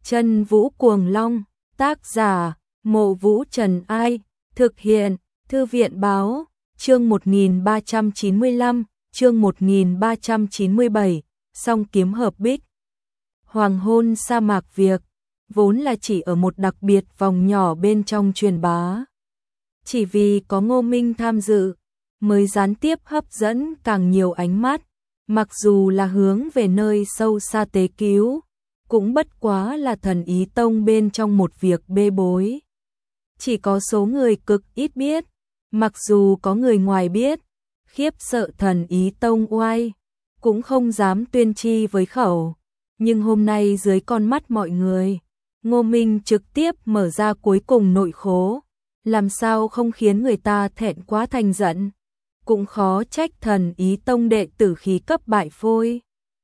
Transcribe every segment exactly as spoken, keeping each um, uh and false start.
Chân Vũ Cuồng Long, tác giả, Mộ Vũ Trần Ai, thực hiện, Thư viện Báo, chương một nghìn ba trăm chín mươi lăm, chương một nghìn ba trăm chín mươi bảy, song kiếm hợp bích. Hoàng hôn sa mạc việc, vốn là chỉ ở một đặc biệt vòng nhỏ bên trong truyền bá. Chỉ vì có Ngô Minh tham dự, mới gián tiếp hấp dẫn càng nhiều ánh mắt, mặc dù là hướng về nơi sâu xa tế cứu, cũng bất quá là Thần Ý Tông bên trong một việc bê bối. Chỉ có số người cực ít biết, mặc dù có người ngoài biết, khiếp sợ Thần Ý Tông oai, cũng không dám tuyên chi với khẩu. Nhưng hôm nay dưới con mắt mọi người, Ngô Minh trực tiếp mở ra cuối cùng nội khố, làm sao không khiến người ta thẹn quá thành giận. Cũng khó trách Thần Ý Tông đệ tử khí cấp bại phôi.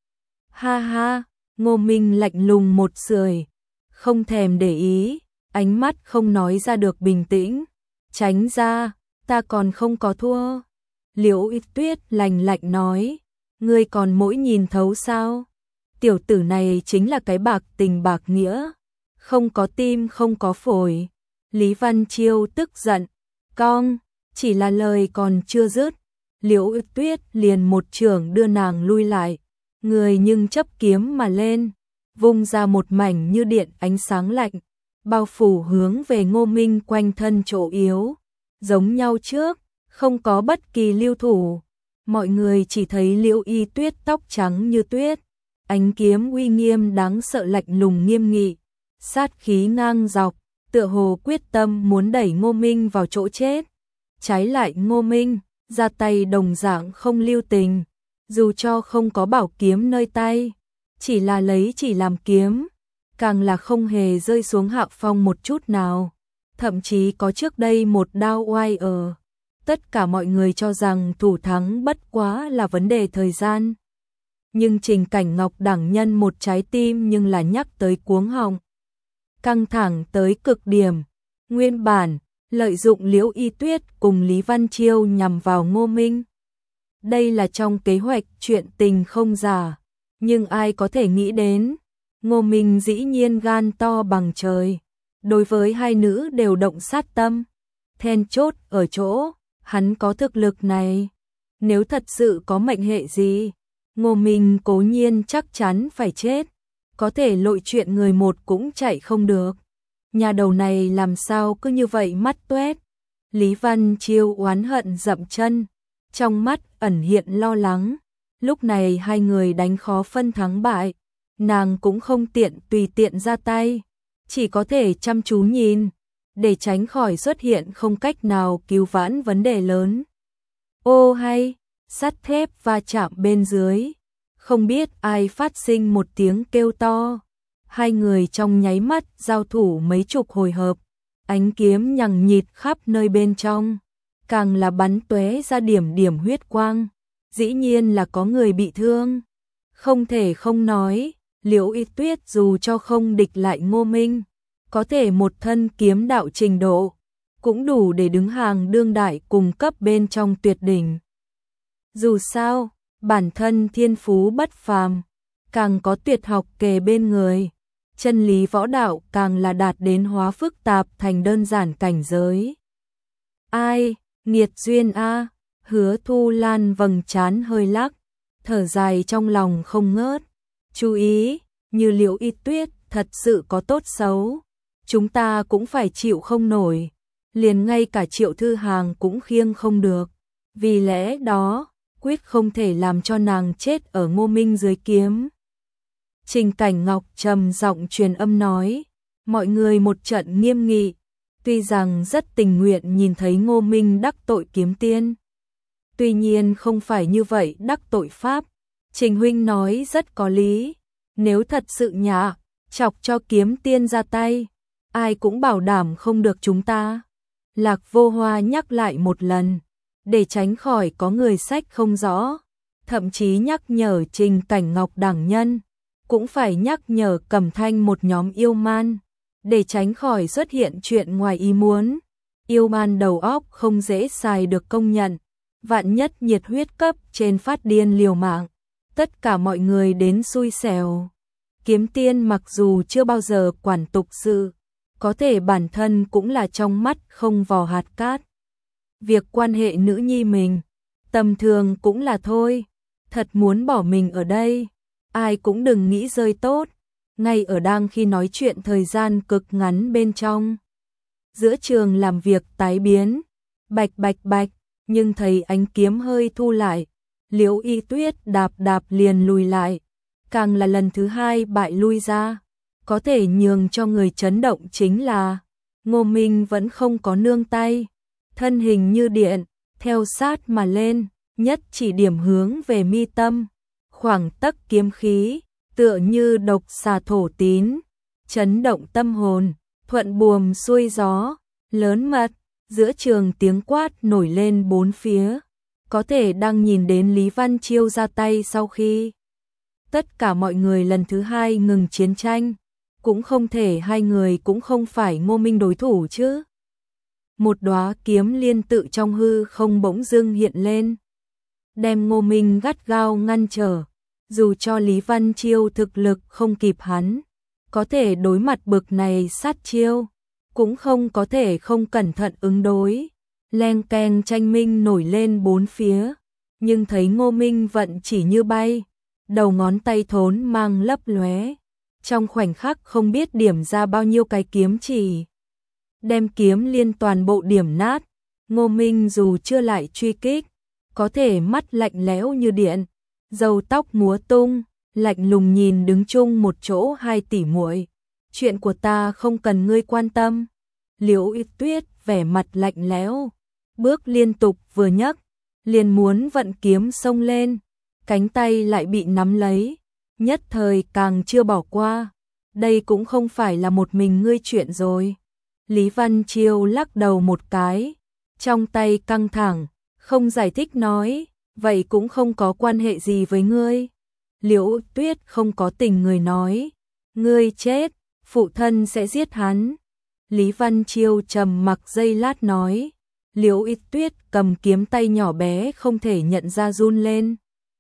Ha ha, Ngô Minh lạnh lùng một sưởi, không thèm để ý, ánh mắt không nói ra được bình tĩnh. Tránh ra, ta còn không có thua. Liễu Y Tuyết lạnh lạnh nói, ngươi còn mỗi nhìn thấu sao? Tiểu tử này chính là cái bạc tình bạc nghĩa, không có tim không có phổi. Lý Văn Chiêu tức giận, cong, chỉ là lời còn chưa dứt, Liễu Y Tuyết liền một chưởng đưa nàng lui lại, người nhưng chấp kiếm mà lên, vung ra một mảnh như điện ánh sáng lạnh, bao phủ hướng về Ngô Minh quanh thân chỗ yếu, giống nhau trước, không có bất kỳ lưu thủ. Mọi người chỉ thấy Liễu Y Tuyết tóc trắng như tuyết, ánh kiếm uy nghiêm đáng sợ lạnh lùng nghiêm nghị, sát khí ngang dọc, tựa hồ quyết tâm muốn đẩy Ngô Minh vào chỗ chết. Trái lại Ngô Minh, ra tay đồng dạng không lưu tình, dù cho không có bảo kiếm nơi tay, chỉ là lấy chỉ làm kiếm, càng là không hề rơi xuống hạ phong một chút nào, thậm chí có trước đây một đao oai ở. Tất cả mọi người cho rằng thủ thắng bất quá là vấn đề thời gian. Nhưng Trình Cảnh Ngọc đẳng nhân một trái tim nhưng là nhắc tới cuống họng. Căng thẳng tới cực điểm, nguyên bản, lợi dụng Liễu Y Tuyết cùng Lý Văn Chiêu nhằm vào Ngô Minh. Đây là trong kế hoạch chuyện tình không giả, nhưng ai có thể nghĩ đến, Ngô Minh dĩ nhiên gan to bằng trời. Đối với hai nữ đều động sát tâm, then chốt ở chỗ, hắn có thực lực này. Nếu thật sự có mệnh hệ gì, Ngô Minh cố nhiên chắc chắn phải chết, có thể lội chuyện người một cũng chạy không được. Nhà đầu này làm sao cứ như vậy mắt toét. Lý Văn Chiêu oán hận dậm chân, trong mắt ẩn hiện lo lắng. Lúc này hai người đánh khó phân thắng bại, nàng cũng không tiện tùy tiện ra tay, chỉ có thể chăm chú nhìn, để tránh khỏi xuất hiện không cách nào cứu vãn vấn đề lớn. Ô hay, sắt thép va chạm bên dưới, không biết ai phát sinh một tiếng kêu to. Hai người trong nháy mắt giao thủ mấy chục hồi hợp, ánh kiếm nhằng nhịt khắp nơi bên trong, càng là bắn tóe ra điểm điểm huyết quang. Dĩ nhiên là có người bị thương. Không thể không nói, Liễu Y Tuyết dù cho không địch lại Ngô Minh, có thể một thân kiếm đạo trình độ, cũng đủ để đứng hàng đương đại cùng cấp bên trong tuyệt đỉnh. Dù sao, bản thân thiên phú bất phàm, càng có tuyệt học kề bên người, chân lý võ đạo càng là đạt đến hóa phức tạp thành đơn giản cảnh giới. Ai, nghiệt duyên a, Hứa Thu Lan vầng trán hơi lắc, thở dài trong lòng không ngớt. Chú ý, như Liễu Y Tuyết thật sự có tốt xấu, chúng ta cũng phải chịu không nổi, liền ngay cả Triệu Thư Hàng cũng khiêng không được. Vì lẽ đó, quyết không thể làm cho nàng chết ở Ngô Minh dưới kiếm. Trình Cảnh Ngọc trầm giọng truyền âm nói, mọi người một trận nghiêm nghị, tuy rằng rất tình nguyện nhìn thấy Ngô Minh đắc tội kiếm tiên. Tuy nhiên không phải như vậy đắc tội pháp. Trình huynh nói rất có lý, nếu thật sự nhạ, chọc cho kiếm tiên ra tay, ai cũng bảo đảm không được chúng ta. Lạc Vô Hoa nhắc lại một lần, để tránh khỏi có người sách không rõ, thậm chí nhắc nhở Trình Cảnh Ngọc đẳng nhân, cũng phải nhắc nhở Cẩm Thanh một nhóm yêu man, để tránh khỏi xuất hiện chuyện ngoài ý muốn. Yêu man đầu óc không dễ xài được công nhận, vạn nhất nhiệt huyết cấp trên phát điên liều mạng, tất cả mọi người đến xui xẻo. Kiếm Tiên mặc dù chưa bao giờ quản tục sự, có thể bản thân cũng là trong mắt không vò hạt cát. Việc quan hệ nữ nhi mình, tầm thường cũng là thôi, thật muốn bỏ mình ở đây, ai cũng đừng nghĩ rơi tốt. Ngay ở đang khi nói chuyện thời gian cực ngắn bên trong. Giữa trường làm việc tái biến, bạch bạch bạch, nhưng thấy ánh kiếm hơi thu lại, Liễu Y Tuyết đạp đạp liền lùi lại, càng là lần thứ hai bại lui ra. Có thể nhường cho người chấn động chính là Ngô Minh vẫn không có nương tay, thân hình như điện, theo sát mà lên, nhất chỉ điểm hướng về mi tâm, khoảng tấc kiếm khí, tựa như độc xà thổ tín, chấn động tâm hồn, thuận buồm xuôi gió, lớn mật, giữa trường tiếng quát nổi lên bốn phía, có thể đang nhìn đến Lý Văn Chiêu ra tay sau khi tất cả mọi người lần thứ hai ngừng chiến tranh, cũng không thể hai người cũng không phải Ngô Minh đối thủ chứ. Một đóa kiếm liên tự trong hư không bỗng dưng hiện lên, đem Ngô Minh gắt gao ngăn trở, dù cho Lý Văn Chiêu thực lực không kịp hắn, có thể đối mặt bực này sát chiêu, cũng không có thể không cẩn thận ứng đối. Leng keng tranh minh nổi lên bốn phía, nhưng thấy Ngô Minh vận chỉ như bay, đầu ngón tay thốn mang lấp lóe, trong khoảnh khắc không biết điểm ra bao nhiêu cái kiếm chỉ, đem kiếm liên toàn bộ điểm nát. Ngô Minh dù chưa lại truy kích, có thể mắt lạnh lẽo như điện, râu tóc múa tung, lạnh lùng nhìn đứng chung một chỗ hai tỷ muội. Chuyện của ta không cần ngươi quan tâm. Liễu Y Tuyết vẻ mặt lạnh lẽo, bước liên tục vừa nhấc, liền muốn vận kiếm xông lên, cánh tay lại bị nắm lấy, nhất thời càng chưa bỏ qua. Đây cũng không phải là một mình ngươi chuyện rồi. Lý Văn Chiêu lắc đầu một cái, trong tay căng thẳng, không giải thích nói, vậy cũng không có quan hệ gì với ngươi. Liễu Tuyết không có tình người nói, ngươi chết, phụ thân sẽ giết hắn. Lý Văn Chiêu trầm mặc giây lát nói, Liễu Y Tuyết cầm kiếm tay nhỏ bé không thể nhận ra run lên.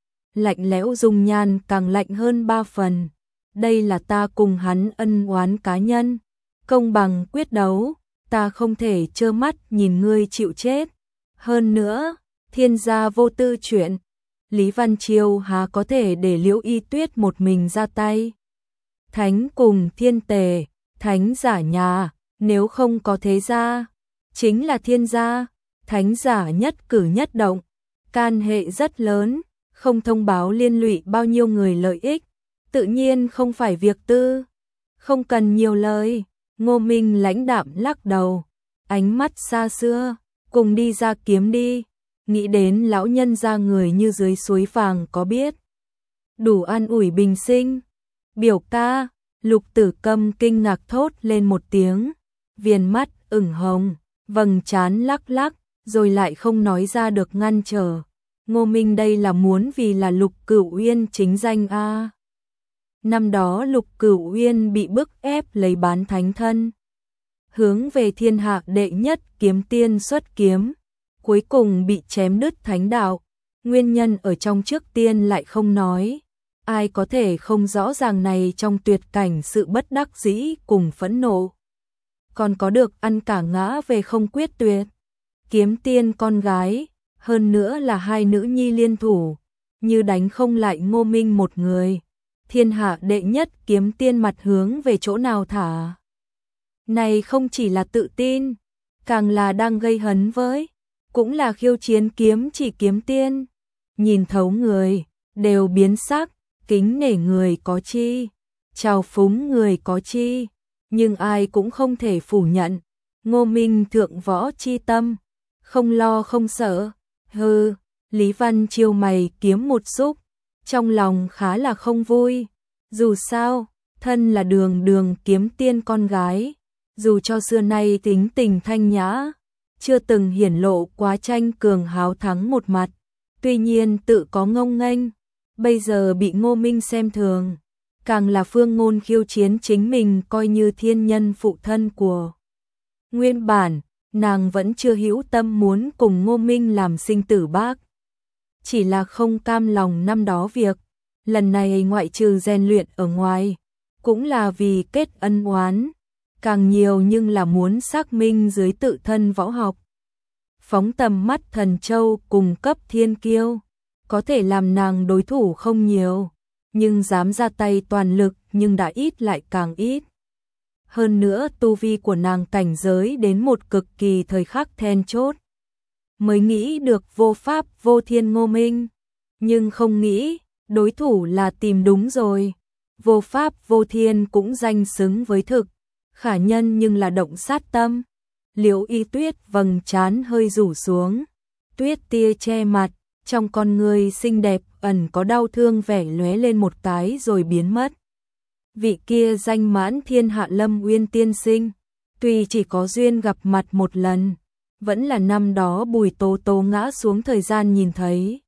Lạnh lẽo dung nhan càng lạnh hơn ba phần. Đây là ta cùng hắn ân oán cá nhân, công bằng quyết đấu, ta không thể trơ mắt nhìn ngươi chịu chết. Hơn nữa, thiên gia vô tư chuyện, Lý Văn Chiêu há có thể để Liễu Y Tuyết một mình ra tay. Thánh cùng thiên tề, thánh giả nhà, nếu không có thế gia, chính là thiên gia, thánh giả nhất cử nhất động, can hệ rất lớn, không thông báo liên lụy bao nhiêu người lợi ích, tự nhiên không phải việc tư. Không cần nhiều lời, Ngô Minh lãnh đạm lắc đầu, ánh mắt xa xưa, cùng đi ra kiếm đi, nghĩ đến lão nhân ra người như dưới suối vàng có biết. Đủ an ủi bình sinh. Biểu ca, Lục Tử Câm kinh ngạc thốt lên một tiếng, viền mắt ửng hồng, vầng trán lắc lắc, rồi lại không nói ra được ngăn trở. Ngô Minh đây là muốn vì là Lục Cửu Uyên chính danh a. Năm đó Lục Cửu Uyên bị bức ép lấy bán thánh thân, hướng về thiên hạ đệ nhất kiếm tiên xuất kiếm, cuối cùng bị chém đứt thánh đạo. Nguyên nhân ở trong trước tiên lại không nói, ai có thể không rõ ràng này trong tuyệt cảnh sự bất đắc dĩ cùng phẫn nộ. Còn có được ăn cả ngã về không quyết tuyệt. Kiếm tiên con gái, hơn nữa là hai nữ nhi liên thủ, như đánh không lại Ngô Minh một người. Thiên hạ đệ nhất kiếm tiên mặt hướng về chỗ nào thả. Này không chỉ là tự tin, càng là đang gây hấn với, cũng là khiêu chiến kiếm chỉ kiếm tiên. Nhìn thấu người, đều biến sắc, kính nể người có chi, chào phúng người có chi, nhưng ai cũng không thể phủ nhận. Ngô Minh thượng võ chi tâm, không lo không sợ. Hừ, Lý Văn Chiêu mày kiếm một xúc, trong lòng khá là không vui. Dù sao, thân là đường đường kiếm tiên con gái, dù cho xưa nay tính tình thanh nhã, chưa từng hiển lộ quá tranh cường háo thắng một mặt, tuy nhiên tự có ngông nghênh, bây giờ bị Ngô Minh xem thường, càng là phương ngôn khiêu chiến chính mình coi như thiên nhân phụ thân của. Nguyên bản, nàng vẫn chưa hữu tâm muốn cùng Ngô Minh làm sinh tử bác, chỉ là không cam lòng năm đó việc, lần này ngoại trừ rèn luyện ở ngoài, cũng là vì kết ân oán, càng nhiều nhưng là muốn xác minh dưới tự thân võ học. Phóng tầm mắt Thần Châu cùng cấp thiên kiêu, có thể làm nàng đối thủ không nhiều, nhưng dám ra tay toàn lực nhưng đã ít lại càng ít. Hơn nữa tu vi của nàng cảnh giới đến một cực kỳ thời khắc then chốt, mới nghĩ được vô pháp vô thiên Ngô Minh, nhưng không nghĩ đối thủ là tìm đúng rồi. Vô pháp vô thiên cũng danh xứng với thực, khả nhân nhưng là động sát tâm. Liễu Y Tuyết vầng trán hơi rủ xuống, tuyết tia che mặt, trong con người xinh đẹp ẩn có đau thương vẻ lóe lên một cái rồi biến mất. Vị kia danh mãn thiên hạ Lâm Uyên tiên sinh, tuy chỉ có duyên gặp mặt một lần, vẫn là năm đó Bùi Tố Tố ngã xuống thời gian nhìn thấy.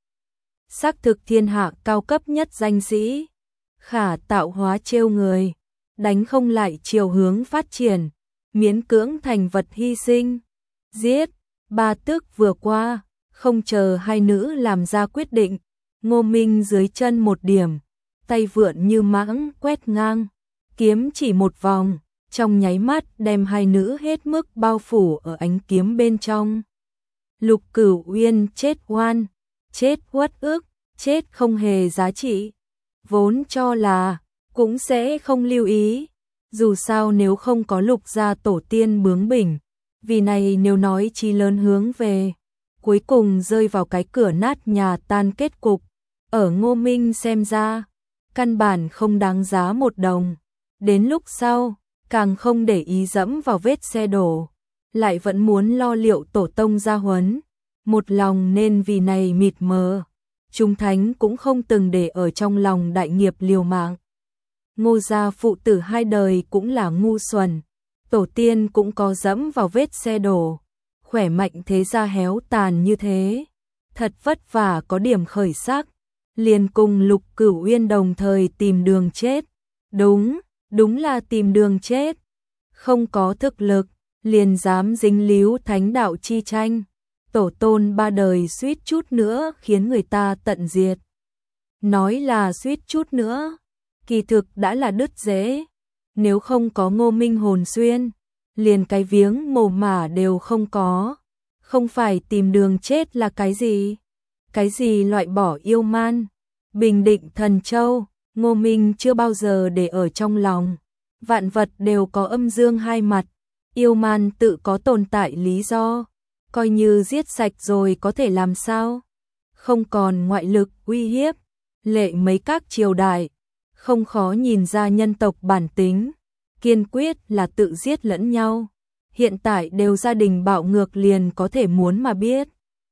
Xác thực thiên hạ cao cấp nhất danh sĩ, khả tạo hóa trêu người, đánh không lại chiều hướng phát triển, miễn cưỡng thành vật hy sinh. Giết, ba tức vừa qua, không chờ hai nữ làm ra quyết định, Ngô Minh dưới chân một điểm, tay vượn như mãng quét ngang, kiếm chỉ một vòng, trong nháy mắt đem hai nữ hết mức bao phủ ở ánh kiếm bên trong. Lục Cửu Uyên chết oan, chết uất ức, chết không hề giá trị. Vốn cho là cũng sẽ không lưu ý, dù sao nếu không có Lục gia tổ tiên bướng bỉnh, vì này nếu nói chí lớn hướng về, cuối cùng rơi vào cái cửa nát nhà tan kết cục. Ở Ngô Minh xem ra, căn bản không đáng giá một đồng. Đến lúc sau, càng không để ý dẫm vào vết xe đổ, lại vẫn muốn lo liệu tổ tông gia huấn, một lòng nên vì này mịt mờ. Trung Thánh cũng không từng để ở trong lòng đại nghiệp liều mạng. Ngô gia phụ tử hai đời cũng là ngu xuẩn, tổ tiên cũng có dẫm vào vết xe đổ, khỏe mạnh thế ra héo tàn như thế, thật vất vả có điểm khởi sắc, liền cùng Lục Cửu Uyên đồng thời tìm đường chết. Đúng, đúng là tìm đường chết. Không có thực lực, liền dám dính líu thánh đạo chi tranh. Tổ tôn ba đời suýt chút nữa khiến người ta tận diệt. Nói là suýt chút nữa, kỳ thực đã là đứt rễ. Nếu không có Ngô Minh hồn xuyên, liền cái viếng mồ mả đều không có. Không phải tìm đường chết là cái gì? Cái gì loại bỏ yêu man? Bình định Thần Châu, Ngô Minh chưa bao giờ để ở trong lòng. Vạn vật đều có âm dương hai mặt, yêu man tự có tồn tại lý do. Coi như giết sạch rồi có thể làm sao? Không còn ngoại lực uy hiếp, lệ mấy các triều đại, không khó nhìn ra nhân tộc bản tính, kiên quyết là tự giết lẫn nhau. Hiện tại đều gia đình bạo ngược liền có thể muốn mà biết.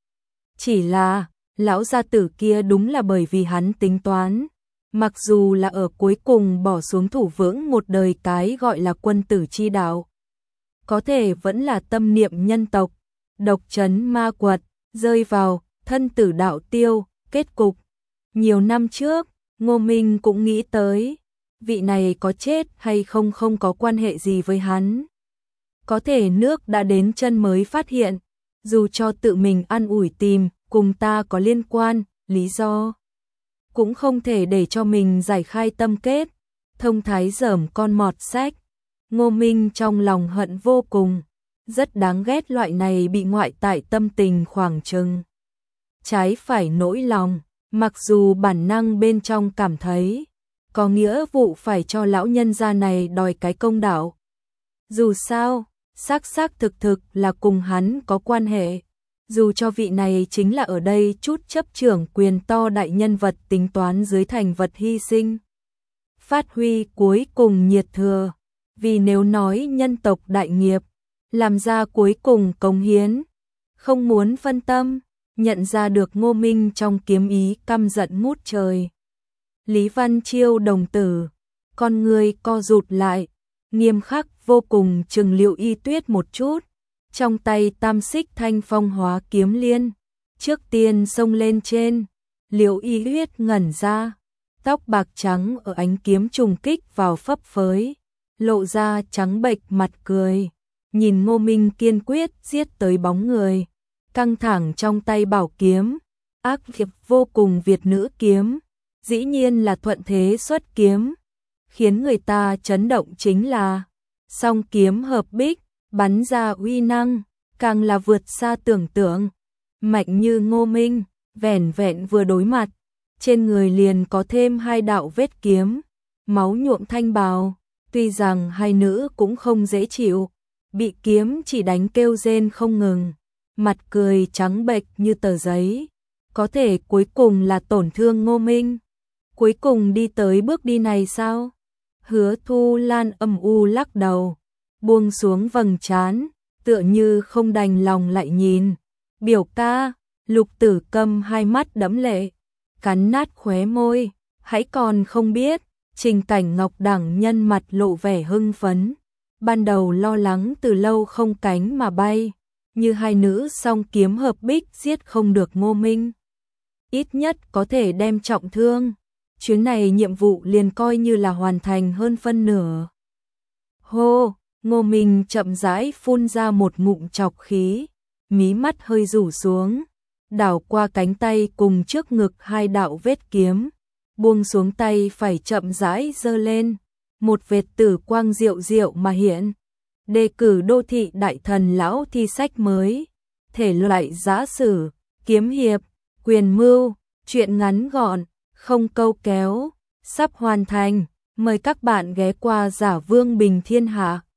Chỉ là, lão gia tử kia đúng là bởi vì hắn tính toán, mặc dù là ở cuối cùng bỏ xuống thủ vững một đời cái gọi là quân tử chi đạo, có thể vẫn là tâm niệm nhân tộc, độc trấn ma quật, rơi vào thân tử đạo tiêu, kết cục. Nhiều năm trước, Ngô Minh cũng nghĩ tới, vị này có chết hay không không có quan hệ gì với hắn. Có thể nước đã đến chân mới phát hiện, dù cho tự mình ăn ủi tìm, cùng ta có liên quan, lý do. Cũng không thể để cho mình giải khai tâm kết, thông thái dởm con mọt sách. Ngô Minh trong lòng hận vô cùng, rất đáng ghét loại này bị ngoại tại tâm tình khoảng trừng. Trái phải nỗi lòng, mặc dù bản năng bên trong cảm thấy, có nghĩa vụ phải cho lão nhân gia này đòi cái công đạo. Dù sao, xác xác thực thực là cùng hắn có quan hệ. Dù cho vị này chính là ở đây chút chấp trưởng quyền to đại nhân vật tính toán dưới thành vật hy sinh. Phát huy cuối cùng nhiệt thừa, vì nếu nói nhân tộc đại nghiệp, làm ra cuối cùng cống hiến, không muốn phân tâm, nhận ra được Ngô Minh trong kiếm ý căm giận ngút trời. Lý Văn Chiêu đồng tử, con người co rụt lại, nghiêm khắc vô cùng trừng Liễu Y Tuyết một chút. Trong tay tam xích thanh phong hóa kiếm liên, trước tiên xông lên trên, Liễu Y Tuyết ngẩn ra, tóc bạc trắng ở ánh kiếm trùng kích vào phấp phới, lộ ra trắng bệch mặt cười, nhìn Ngô Minh kiên quyết giết tới bóng người, căng thẳng trong tay bảo kiếm, ác liệt vô cùng Việt nữ kiếm, dĩ nhiên là thuận thế xuất kiếm, khiến người ta chấn động chính là song kiếm hợp bích, bắn ra uy năng, càng là vượt xa tưởng tượng. Mạnh như Ngô Minh, vẻn vẹn vừa đối mặt, trên người liền có thêm hai đạo vết kiếm, máu nhuộm thanh bào, tuy rằng hai nữ cũng không dễ chịu, bị kiếm chỉ đánh kêu rên không ngừng, mặt cười trắng bệch như tờ giấy, có thể cuối cùng là tổn thương Ngô Minh. Cuối cùng đi tới bước đi này sao? Hứa Thu Lan âm u lắc đầu, buông xuống vầng trán, tựa như không đành lòng lại nhìn. Biểu ca, Lục Tử Câm hai mắt đẫm lệ, cắn nát khóe môi, hãy còn không biết. Trình Cảnh Ngọc đẳng nhân mặt lộ vẻ hưng phấn, ban đầu lo lắng từ lâu không cánh mà bay, như hai nữ song kiếm hợp bích giết không được Ngô Minh, ít nhất có thể đem trọng thương. Chuyến này nhiệm vụ liền coi như là hoàn thành hơn phân nửa. Hô, Ngô Minh chậm rãi phun ra một ngụm trọc khí, mí mắt hơi rủ xuống, đảo qua cánh tay cùng trước ngực hai đạo vết kiếm, buông xuống tay phải chậm rãi giơ lên, một vệt tử quang diệu diệu mà hiện. Đề cử đô thị đại thần lão thi sách mới, thể loại giã sử, kiếm hiệp, quyền mưu, truyện ngắn gọn, không câu kéo, sắp hoàn thành, mời các bạn ghé qua Giả Vương Bình Thiên Hạ.